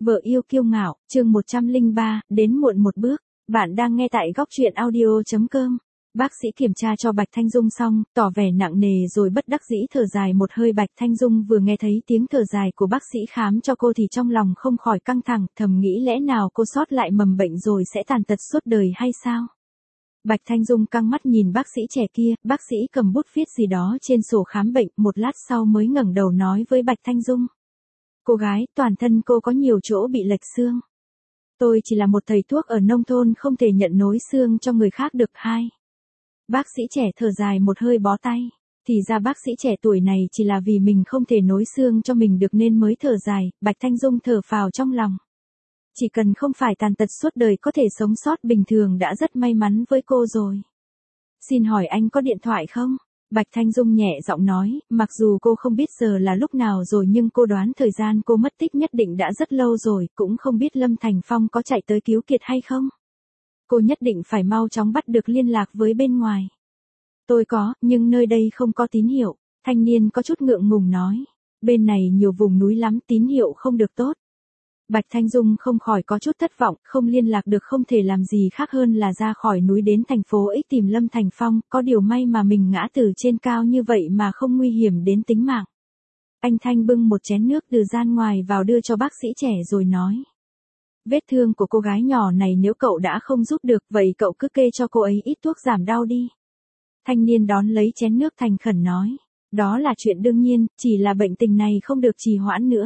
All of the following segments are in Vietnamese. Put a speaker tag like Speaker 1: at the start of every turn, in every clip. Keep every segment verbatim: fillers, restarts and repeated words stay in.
Speaker 1: Vợ yêu kiêu ngạo, chương một trăm lẻ ba, đến muộn một bước. Bạn đang nghe tại góc truyện audio chấm com. Bác sĩ kiểm tra cho Bạch Thanh Dung xong, tỏ vẻ nặng nề rồi bất đắc dĩ thở dài một hơi. Bạch Thanh Dung vừa nghe thấy tiếng thở dài của bác sĩ khám cho cô thì trong lòng không khỏi căng thẳng, thầm nghĩ lẽ nào cô sót lại mầm bệnh rồi sẽ tàn tật suốt đời hay sao? Bạch Thanh Dung căng mắt nhìn bác sĩ trẻ kia, bác sĩ cầm bút viết gì đó trên sổ khám bệnh, một lát sau mới ngẩng đầu nói với Bạch Thanh Dung. Cô gái, toàn thân cô có nhiều chỗ bị lệch xương. Tôi chỉ là một thầy thuốc ở nông thôn không thể nhận nối xương cho người khác được. Hai. Bác sĩ trẻ thở dài một hơi bó tay. Thì ra bác sĩ trẻ tuổi này chỉ là vì mình không thể nối xương cho mình được nên mới thở dài. Bạch Thanh Dung thở phào trong lòng. Chỉ cần không phải tàn tật suốt đời có thể sống sót bình thường đã rất may mắn với cô rồi. Xin hỏi anh có điện thoại không? Bạch Thanh Dung nhẹ giọng nói, mặc dù cô không biết giờ là lúc nào rồi nhưng cô đoán thời gian cô mất tích nhất định đã rất lâu rồi, cũng không biết Lâm Thành Phong có chạy tới cứu Kiệt hay không. Cô nhất định phải mau chóng bắt được liên lạc với bên ngoài. Tôi có, nhưng nơi đây không có tín hiệu, thanh niên có chút ngượng ngùng nói. Bên này nhiều vùng núi lắm, tín hiệu không được tốt. Bạch Thanh Dung không khỏi có chút thất vọng, không liên lạc được không thể làm gì khác hơn là ra khỏi núi đến thành phố X tìm Lâm Thành Phong, có điều may mà mình ngã từ trên cao như vậy mà không nguy hiểm đến tính mạng. Anh Thanh bưng một chén nước từ gian ngoài vào đưa cho bác sĩ trẻ rồi nói. Vết thương của cô gái nhỏ này nếu cậu đã không giúp được vậy cậu cứ kê cho cô ấy ít thuốc giảm đau đi. Thanh niên đón lấy chén nước thành khẩn nói. Đó là chuyện đương nhiên, chỉ là bệnh tình này không được trì hoãn nữa.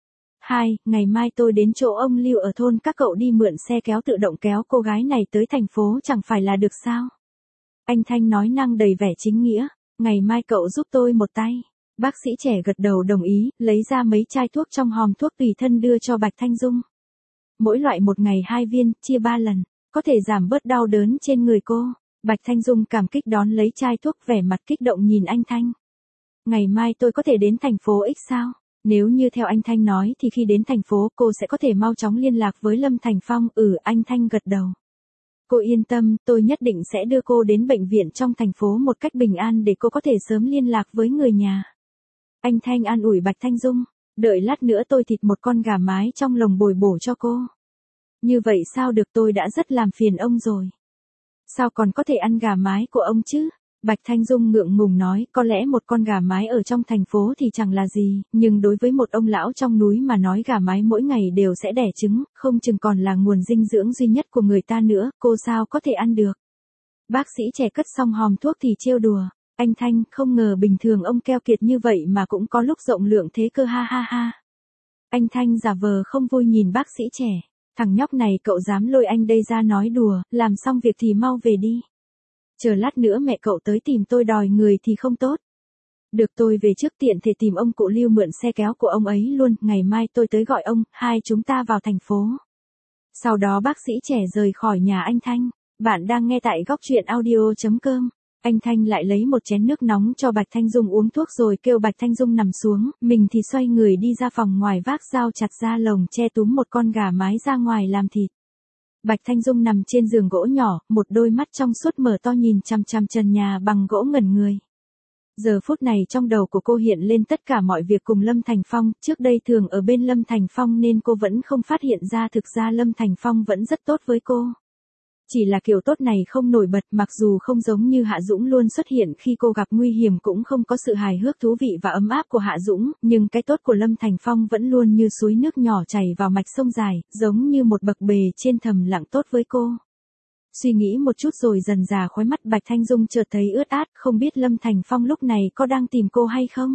Speaker 1: Hai, ngày mai tôi đến chỗ ông Lưu ở thôn các cậu đi mượn xe kéo tự động kéo cô gái này tới thành phố chẳng phải là được sao? Anh Thanh nói năng đầy vẻ chính nghĩa, ngày mai cậu giúp tôi một tay. Bác sĩ trẻ gật đầu đồng ý, lấy ra mấy chai thuốc trong hòm thuốc tùy thân đưa cho Bạch Thanh Dung. Mỗi loại một ngày hai viên, chia ba lần, có thể giảm bớt đau đớn trên người cô. Bạch Thanh Dung cảm kích đón lấy chai thuốc vẻ mặt kích động nhìn anh Thanh. Ngày mai tôi có thể đến thành phố X sao? Nếu như theo anh Thanh nói thì khi đến thành phố cô sẽ có thể mau chóng liên lạc với Lâm Thành Phong. Ừ, anh Thanh gật đầu. Cô yên tâm, tôi nhất định sẽ đưa cô đến bệnh viện trong thành phố một cách bình an để cô có thể sớm liên lạc với người nhà. Anh Thanh an ủi Bạch Thanh Dung, đợi lát nữa tôi thịt một con gà mái trong lồng bồi bổ cho cô. Như vậy sao được, tôi đã rất làm phiền ông rồi. Sao còn có thể ăn gà mái của ông chứ? Bạch Thanh Dung ngượng ngùng nói, có lẽ một con gà mái ở trong thành phố thì chẳng là gì, nhưng đối với một ông lão trong núi mà nói gà mái mỗi ngày đều sẽ đẻ trứng, không chừng còn là nguồn dinh dưỡng duy nhất của người ta nữa, cô sao có thể ăn được. Bác sĩ trẻ cất xong hòm thuốc thì trêu đùa, anh Thanh, không ngờ bình thường ông keo kiệt như vậy mà cũng có lúc rộng lượng thế cơ ha ha ha. Anh Thanh giả vờ không vui nhìn bác sĩ trẻ, thằng nhóc này cậu dám lôi anh đây ra nói đùa, làm xong việc thì mau về đi. Chờ lát nữa mẹ cậu tới tìm tôi đòi người thì không tốt. Được, tôi về trước tiện thể tìm ông cụ Lưu mượn xe kéo của ông ấy luôn, ngày mai tôi tới gọi ông, hai chúng ta vào thành phố. Sau đó bác sĩ trẻ rời khỏi nhà anh Thanh. Bạn đang nghe tại góc truyện audio chấm com. Anh Thanh lại lấy một chén nước nóng cho Bạch Thanh Dung uống thuốc rồi kêu Bạch Thanh Dung nằm xuống, mình thì xoay người đi ra phòng ngoài vác dao chặt ra lồng che túm một con gà mái ra ngoài làm thịt. Bạch Thanh Dung nằm trên giường gỗ nhỏ, một đôi mắt trong suốt mở to nhìn chằm chằm trần nhà bằng gỗ ngẩn người. Giờ phút này trong đầu của cô hiện lên tất cả mọi việc cùng Lâm Thành Phong, trước đây thường ở bên Lâm Thành Phong nên cô vẫn không phát hiện ra thực ra Lâm Thành Phong vẫn rất tốt với cô. Chỉ là kiểu tốt này không nổi bật, mặc dù không giống như Hạ Dũng luôn xuất hiện khi cô gặp nguy hiểm, cũng không có sự hài hước thú vị và ấm áp của Hạ Dũng, nhưng cái tốt của Lâm Thành Phong vẫn luôn như suối nước nhỏ chảy vào mạch sông dài, giống như một bậc bề trên thầm lặng tốt với cô. Suy nghĩ một chút rồi dần dà khóe mắt Bạch Thanh Dung chợt thấy ướt át, không biết Lâm Thành Phong lúc này có đang tìm cô hay không?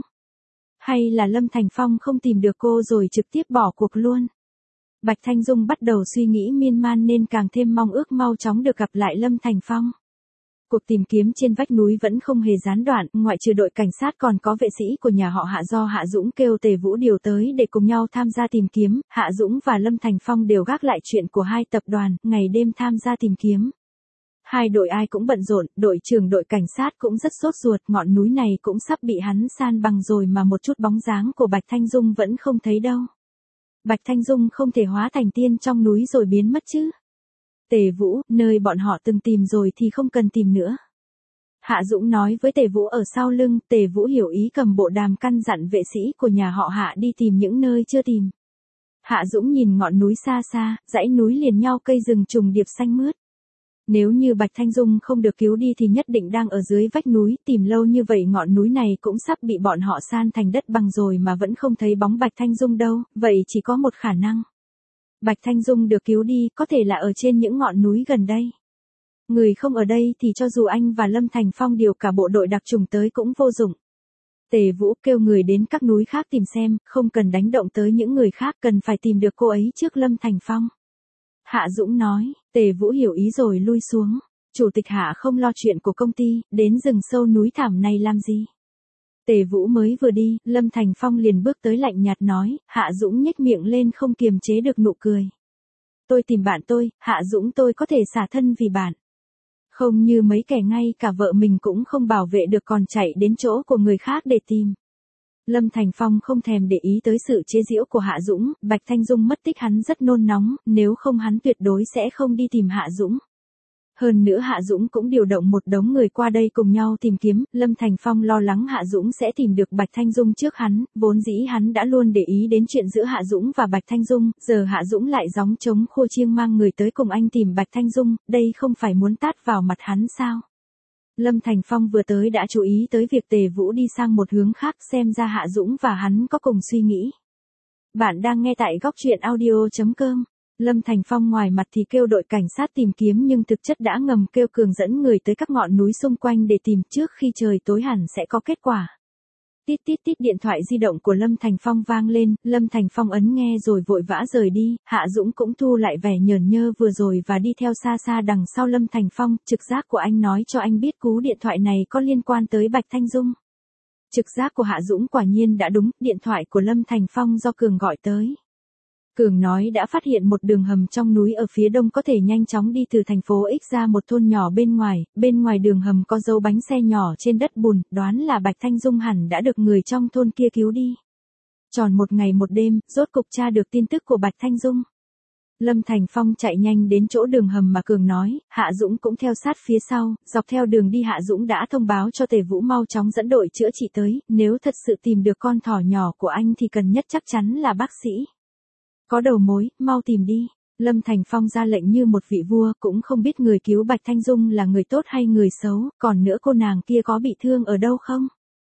Speaker 1: Hay là Lâm Thành Phong không tìm được cô rồi trực tiếp bỏ cuộc luôn? Bạch Thanh Dung bắt đầu suy nghĩ miên man nên càng thêm mong ước mau chóng được gặp lại Lâm Thành Phong. Cuộc tìm kiếm trên vách núi vẫn không hề gián đoạn, ngoại trừ đội cảnh sát còn có vệ sĩ của nhà họ Hạ do Hạ Dũng kêu Tề Vũ điều tới để cùng nhau tham gia tìm kiếm, Hạ Dũng và Lâm Thành Phong đều gác lại chuyện của hai tập đoàn, ngày đêm tham gia tìm kiếm. Hai đội ai cũng bận rộn, đội trưởng đội cảnh sát cũng rất sốt ruột, ngọn núi này cũng sắp bị hắn san bằng rồi mà một chút bóng dáng của Bạch Thanh Dung vẫn không thấy đâu. Bạch Thanh Dung không thể hóa thành tiên trong núi rồi biến mất chứ. Tề Vũ, nơi bọn họ từng tìm rồi thì không cần tìm nữa. Hạ Dũng nói với Tề Vũ ở sau lưng, Tề Vũ hiểu ý cầm bộ đàm căn dặn vệ sĩ của nhà họ Hạ đi tìm những nơi chưa tìm. Hạ Dũng nhìn ngọn núi xa xa, dãy núi liền nhau cây rừng trùng điệp xanh mướt. Nếu như Bạch Thanh Dung không được cứu đi thì nhất định đang ở dưới vách núi, tìm lâu như vậy ngọn núi này cũng sắp bị bọn họ san thành đất bằng rồi mà vẫn không thấy bóng Bạch Thanh Dung đâu, vậy chỉ có một khả năng. Bạch Thanh Dung được cứu đi có thể là ở trên những ngọn núi gần đây. Người không ở đây thì cho dù anh và Lâm Thành Phong điều cả bộ đội đặc trùng tới cũng vô dụng. Tề Vũ kêu người đến các núi khác tìm xem, không cần đánh động tới những người khác, cần phải tìm được cô ấy trước Lâm Thành Phong. Hạ Dũng nói, Tề Vũ hiểu ý rồi lui xuống. Chủ tịch Hạ không lo chuyện của công ty, đến rừng sâu núi thảm này làm gì? Tề Vũ mới vừa đi, Lâm Thành Phong liền bước tới lạnh nhạt nói, Hạ Dũng nhếch miệng lên không kiềm chế được nụ cười. Tôi tìm bạn tôi, Hạ Dũng tôi có thể xả thân vì bạn. Không như mấy kẻ ngay cả vợ mình cũng không bảo vệ được còn chạy đến chỗ của người khác để tìm. Lâm Thành Phong không thèm để ý tới sự chế giễu của Hạ Dũng, Bạch Thanh Dung mất tích hắn rất nôn nóng, nếu không hắn tuyệt đối sẽ không đi tìm Hạ Dũng. Hơn nữa Hạ Dũng cũng điều động một đống người qua đây cùng nhau tìm kiếm, Lâm Thành Phong lo lắng Hạ Dũng sẽ tìm được Bạch Thanh Dung trước hắn, vốn dĩ hắn đã luôn để ý đến chuyện giữa Hạ Dũng và Bạch Thanh Dung, giờ Hạ Dũng lại gióng trống khua chiêng mang người tới cùng anh tìm Bạch Thanh Dung, đây không phải muốn tát vào mặt hắn sao? Lâm Thành Phong vừa tới đã chú ý tới việc Tề Vũ đi sang một hướng khác, xem ra Hạ Dũng và hắn có cùng suy nghĩ. Bạn đang nghe tại góc truyện audio chấm com. Lâm Thành Phong ngoài mặt thì kêu đội cảnh sát tìm kiếm nhưng thực chất đã ngầm kêu Cường dẫn người tới các ngọn núi xung quanh để tìm, trước khi trời tối hẳn sẽ có kết quả. Tít tít tít, điện thoại di động của Lâm Thành Phong vang lên, Lâm Thành Phong ấn nghe rồi vội vã rời đi, Hạ Dũng cũng thu lại vẻ nhởn nhơ vừa rồi và đi theo xa xa đằng sau Lâm Thành Phong, trực giác của anh nói cho anh biết cú điện thoại này có liên quan tới Bạch Thanh Dung. Trực giác của Hạ Dũng quả nhiên đã đúng, điện thoại của Lâm Thành Phong do Cường gọi tới. Cường nói đã phát hiện một đường hầm trong núi ở phía đông có thể nhanh chóng đi từ thành phố X ra một thôn nhỏ bên ngoài, bên ngoài đường hầm có dấu bánh xe nhỏ trên đất bùn, đoán là Bạch Thanh Dung hẳn đã được người trong thôn kia cứu đi. Tròn một ngày một đêm, rốt cục tra được tin tức của Bạch Thanh Dung. Lâm Thành Phong chạy nhanh đến chỗ đường hầm mà Cường nói, Hạ Dũng cũng theo sát phía sau, dọc theo đường đi Hạ Dũng đã thông báo cho Tề Vũ mau chóng dẫn đội chữa trị tới, nếu thật sự tìm được con thỏ nhỏ của anh thì cần nhất chắc chắn là bác sĩ. Có đầu mối, mau tìm đi. Lâm Thành Phong ra lệnh như một vị vua, cũng không biết người cứu Bạch Thanh Dung là người tốt hay người xấu, còn nữa cô nàng kia có bị thương ở đâu không?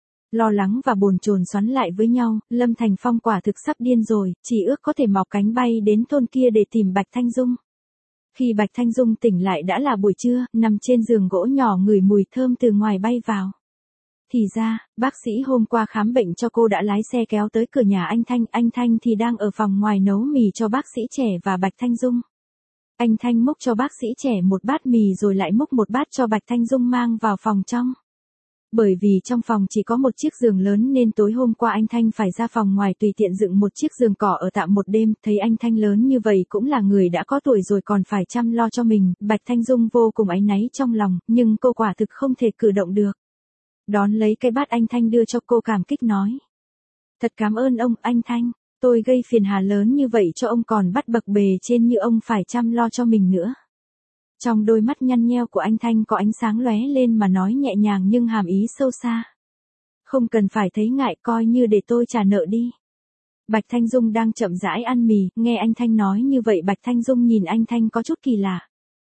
Speaker 1: Lo lắng và bồn chồn xoắn lại với nhau, Lâm Thành Phong quả thực sắp điên rồi, chỉ ước có thể mọc cánh bay đến thôn kia để tìm Bạch Thanh Dung. Khi Bạch Thanh Dung tỉnh lại đã là buổi trưa, nằm trên giường gỗ nhỏ ngửi mùi thơm từ ngoài bay vào. Thì ra, bác sĩ hôm qua khám bệnh cho cô đã lái xe kéo tới cửa nhà anh Thanh, anh Thanh thì đang ở phòng ngoài nấu mì cho bác sĩ trẻ và Bạch Thanh Dung. Anh Thanh múc cho bác sĩ trẻ một bát mì rồi lại múc một bát cho Bạch Thanh Dung mang vào phòng trong. Bởi vì trong phòng chỉ có một chiếc giường lớn nên tối hôm qua anh Thanh phải ra phòng ngoài tùy tiện dựng một chiếc giường cỏ ở tạm một đêm, thấy anh Thanh lớn như vậy cũng là người đã có tuổi rồi còn phải chăm lo cho mình, Bạch Thanh Dung vô cùng áy náy trong lòng, nhưng cô quả thực không thể cử động được. Đón lấy cái bát anh Thanh đưa cho cô cảm kích nói. Thật cảm ơn ông, anh Thanh, tôi gây phiền hà lớn như vậy cho ông còn bắt bậc bề trên như ông phải chăm lo cho mình nữa. Trong đôi mắt nhăn nheo của anh Thanh có ánh sáng lóe lên mà nói nhẹ nhàng nhưng hàm ý sâu xa. Không cần phải thấy ngại, coi như để tôi trả nợ đi. Bạch Thanh Dung đang chậm rãi ăn mì, nghe anh Thanh nói như vậy Bạch Thanh Dung nhìn anh Thanh có chút kỳ lạ.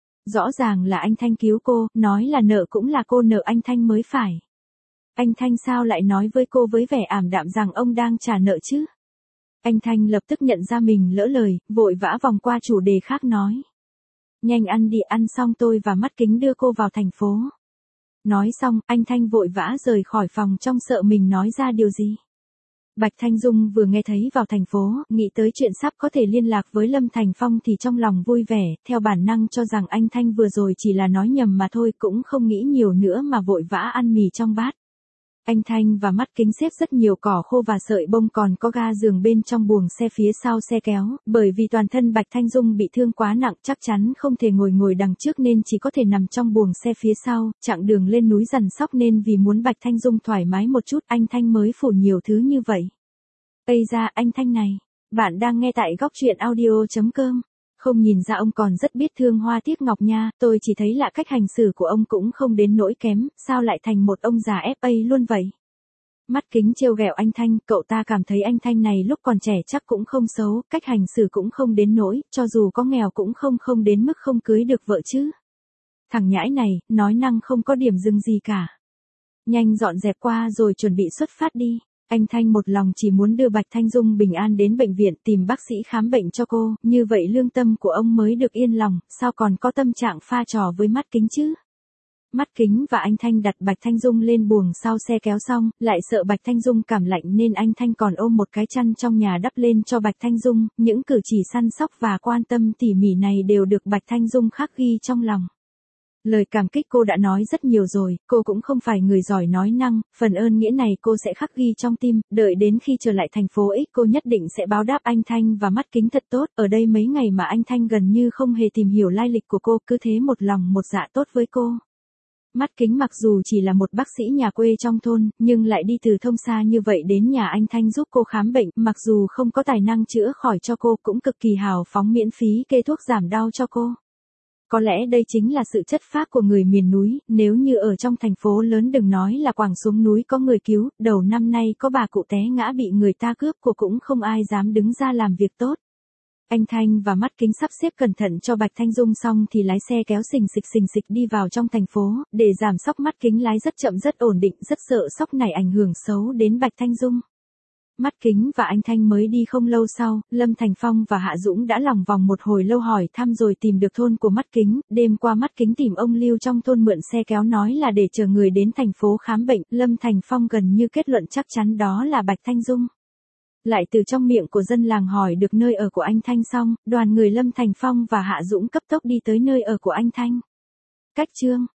Speaker 1: Rõ ràng là anh Thanh cứu cô, nói là nợ cũng là cô nợ anh Thanh mới phải. Anh Thanh sao lại nói với cô với vẻ ảm đạm rằng ông đang trả nợ chứ? Anh Thanh lập tức nhận ra mình lỡ lời, vội vã vòng qua chủ đề khác nói. Nhanh ăn đi, ăn xong tôi và Mắt Kính đưa cô vào thành phố. Nói xong, anh Thanh vội vã rời khỏi phòng trong sợ mình nói ra điều gì. Bạch Thanh Dung vừa nghe thấy vào thành phố, nghĩ tới chuyện sắp có thể liên lạc với Lâm Thành Phong thì trong lòng vui vẻ, theo bản năng cho rằng anh Thanh vừa rồi chỉ là nói nhầm mà thôi, cũng không nghĩ nhiều nữa mà vội vã ăn mì trong bát. Anh Thanh và Mắt Kính xếp rất nhiều cỏ khô và sợi bông còn có ga giường bên trong buồng xe phía sau xe kéo, bởi vì toàn thân Bạch Thanh Dung bị thương quá nặng chắc chắn không thể ngồi ngồi đằng trước nên chỉ có thể nằm trong buồng xe phía sau, chặng đường lên núi dằn sóc nên vì muốn Bạch Thanh Dung thoải mái một chút anh Thanh mới phủ nhiều thứ như vậy. Ây ra anh Thanh này, bạn đang nghe tại góc truyện audio chấm com. Không nhìn ra ông còn rất biết thương hoa tiếc ngọc nha, tôi chỉ thấy là cách hành xử của ông cũng không đến nỗi kém, sao lại thành một ông già ép a luôn vậy? Mắt Kính trêu ghẹo anh Thanh, cậu ta cảm thấy anh Thanh này lúc còn trẻ chắc cũng không xấu, cách hành xử cũng không đến nỗi, cho dù có nghèo cũng không không đến mức không cưới được vợ chứ. Thằng nhãi này, nói năng không có điểm dừng gì cả. Nhanh dọn dẹp qua rồi chuẩn bị xuất phát đi. Anh Thanh một lòng chỉ muốn đưa Bạch Thanh Dung bình an đến bệnh viện tìm bác sĩ khám bệnh cho cô, như vậy lương tâm của ông mới được yên lòng, sao còn có tâm trạng pha trò với Mắt Kính chứ. Mắt Kính và anh Thanh đặt Bạch Thanh Dung lên buồng sau xe kéo xong, lại sợ Bạch Thanh Dung cảm lạnh nên anh Thanh còn ôm một cái chăn trong nhà đắp lên cho Bạch Thanh Dung, những cử chỉ săn sóc và quan tâm tỉ mỉ này đều được Bạch Thanh Dung khắc ghi trong lòng. Lời cảm kích cô đã nói rất nhiều rồi, cô cũng không phải người giỏi nói năng, phần ơn nghĩa này cô sẽ khắc ghi trong tim, đợi đến khi trở lại thành phố X cô nhất định sẽ báo đáp anh Thanh và Mắt Kính thật tốt, ở đây mấy ngày mà anh Thanh gần như không hề tìm hiểu lai lịch của cô, cứ thế một lòng một dạ tốt với cô. Mắt Kính mặc dù chỉ là một bác sĩ nhà quê trong thôn, nhưng lại đi từ thông xa như vậy đến nhà anh Thanh giúp cô khám bệnh, mặc dù không có tài năng chữa khỏi cho cô cũng cực kỳ hào phóng miễn phí kê thuốc giảm đau cho cô. Có lẽ đây chính là sự chất phác của người miền núi, nếu như ở trong thành phố lớn đừng nói là quẳng xuống núi có người cứu, đầu năm nay có bà cụ té ngã bị người ta cướp của cũng không ai dám đứng ra làm việc tốt. Anh Thanh và Mắt Kính sắp xếp cẩn thận cho Bạch Thanh Dung xong thì lái xe kéo xình xịch xình xịch đi vào trong thành phố, để giảm sóc Mắt Kính lái rất chậm rất ổn định, rất sợ sóc này ảnh hưởng xấu đến Bạch Thanh Dung. Mắt Kính và anh Thanh mới đi không lâu sau, Lâm Thành Phong và Hạ Dũng đã lòng vòng một hồi lâu hỏi thăm rồi tìm được thôn của Mắt Kính, đêm qua Mắt Kính tìm ông Lưu trong thôn mượn xe kéo nói là để chờ người đến thành phố khám bệnh, Lâm Thành Phong gần như kết luận chắc chắn đó là Bạch Thanh Dung. Lại từ trong miệng của dân làng hỏi được nơi ở của anh Thanh xong, đoàn người Lâm Thành Phong và Hạ Dũng cấp tốc đi tới nơi ở của anh Thanh. Cách chương